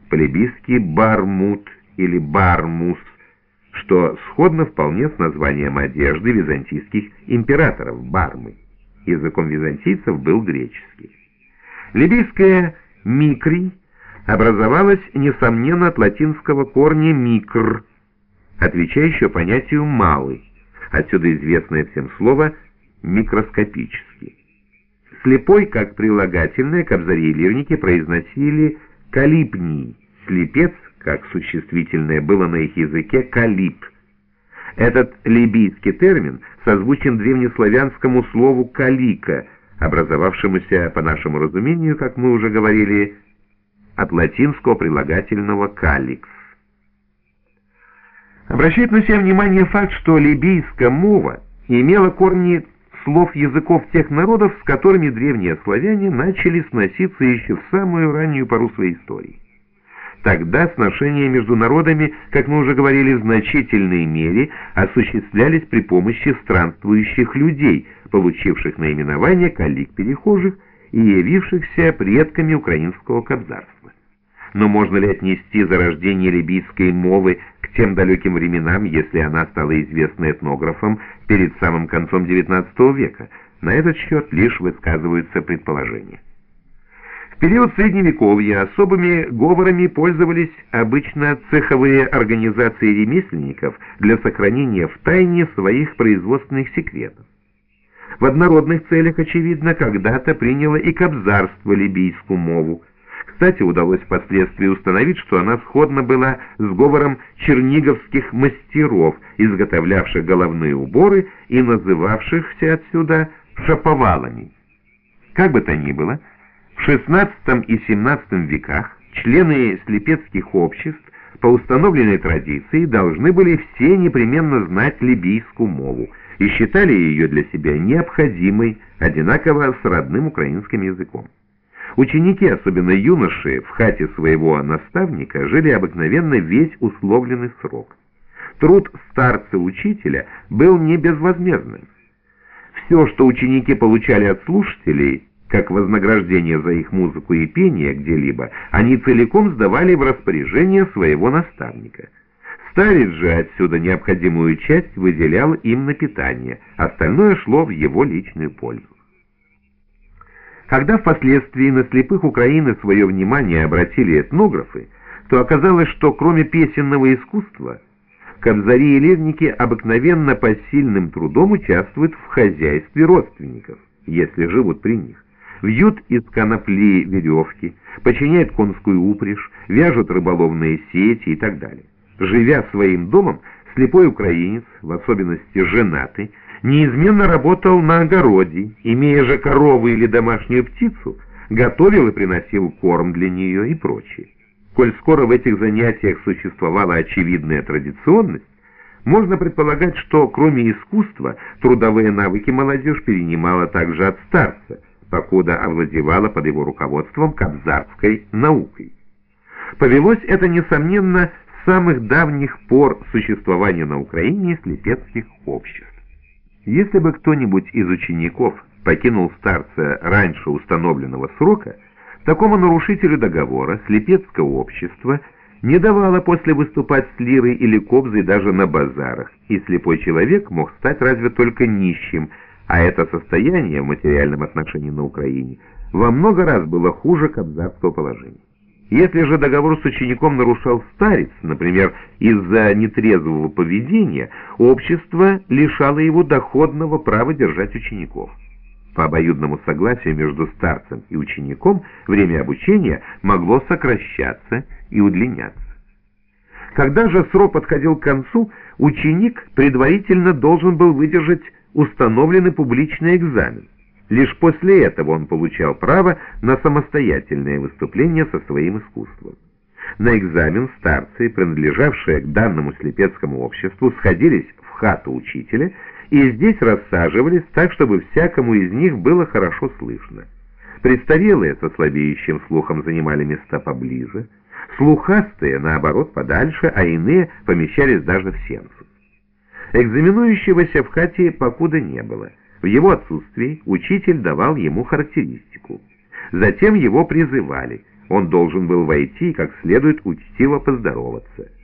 по-либийски бармут или бармус, что сходно вполне с названием одежды византийских императоров Бармы. Языком византийцев был греческий. Либийское «микрий» образовалось, несомненно, от латинского корня «микр», отвечающего понятию «малый», отсюда известное всем слово «микроскопический». Слепой, как прилагательное, кобзари и лирники произносили «калипний», слепец, как существительное, было на их языке «калип». Этот либийский термин созвучен древнеславянскому слову «калика», образовавшемуся, по нашему разумению, как мы уже говорили, от латинского прилагательного «каликс». Обращает на себя внимание факт, что либийская мова имела корни слов языков тех народов, с которыми древние славяне начали сноситься еще в самую раннюю пору своей истории. Тогда сношения между народами, как мы уже говорили, в значительной мере осуществлялись при помощи странствующих людей, получивших наименование калик-перехожих и явившихся предками украинского кобзарства. Но можно ли отнести зарождение либийской мовы к тем далеким временам, если она стала известна этнографам перед самым концом XIX века? На этот счет лишь высказываются предположения. В период Средневековья особыми говорами пользовались обычно цеховые организации ремесленников для сохранения в тайне своих производственных секретов. В однородных целях, очевидно, когда-то приняло и кобзарство либийскую мову. Кстати, удалось впоследствии установить, что она сходна была с говором черниговских мастеров, изготовлявших головные уборы и называвшихся отсюда шаповалами. Как бы то ни было, в XVI и XVII веках члены слепецких обществ по установленной традиции должны были все непременно знать либийскую мову и считали ее для себя необходимой, одинаково с родным украинским языком. Ученики, особенно юноши, в хате своего наставника жили обыкновенно весь условленный срок. Труд старца-учителя был не безвозмездным. Все, что ученики получали от слушателей, как вознаграждение за их музыку и пение где-либо, они целиком сдавали в распоряжение своего наставника. Старец же отсюда необходимую часть выделял им на питание, остальное шло в его личную пользу. Когда впоследствии на слепых Украины свое внимание обратили этнографы, то оказалось, что кроме песенного искусства, кобзари и лирники обыкновенно посильным трудом участвуют в хозяйстве родственников, если живут при них. Вьют из конопли веревки, починяют конскую упряжь, вяжут рыболовные сети и так далее. Живя своим домом, слепой украинец, в особенности женатый, неизменно работал на огороде, имея же корову или домашнюю птицу, готовил и приносил корм для нее и прочее. Коль скоро в этих занятиях существовала очевидная традиционность, можно предполагать, что кроме искусства трудовые навыки молодежь перенимала также от старца, покуда овладевала под его руководством кобзарской наукой. Повелось это, несомненно, с самых давних пор существования на Украине слепецких обществ. Если бы кто-нибудь из учеников покинул старца раньше установленного срока, такому нарушителю договора слепецкое общество не давало после выступать с лирой или кобзой даже на базарах, и слепой человек мог стать разве только нищим, а это состояние в материальном отношении на Украине во много раз было хуже кобзарского положения. Если же договор с учеником нарушал старец, например, из-за нетрезвого поведения, общество лишало его доходного права держать учеников. По обоюдному согласию между старцем и учеником время обучения могло сокращаться и удлиняться. Когда же срок подходил к концу, ученик предварительно должен был выдержать установленный публичный экзамен. Лишь после этого он получал право на самостоятельное выступление со своим искусством. На экзамен старцы, принадлежавшие к данному слепецкому обществу, сходились в хату учителя и здесь рассаживались так, чтобы всякому из них было хорошо слышно. Престарелые со слабеющим слухом занимали места поближе, слухастые, наоборот, подальше, а иные помещались даже в сенцу. Экзаменующегося в хате покуда не было. В его отсутствии учитель давал ему характеристику. Затем его призывали. Он должен был войти и как следует учтиво поздороваться.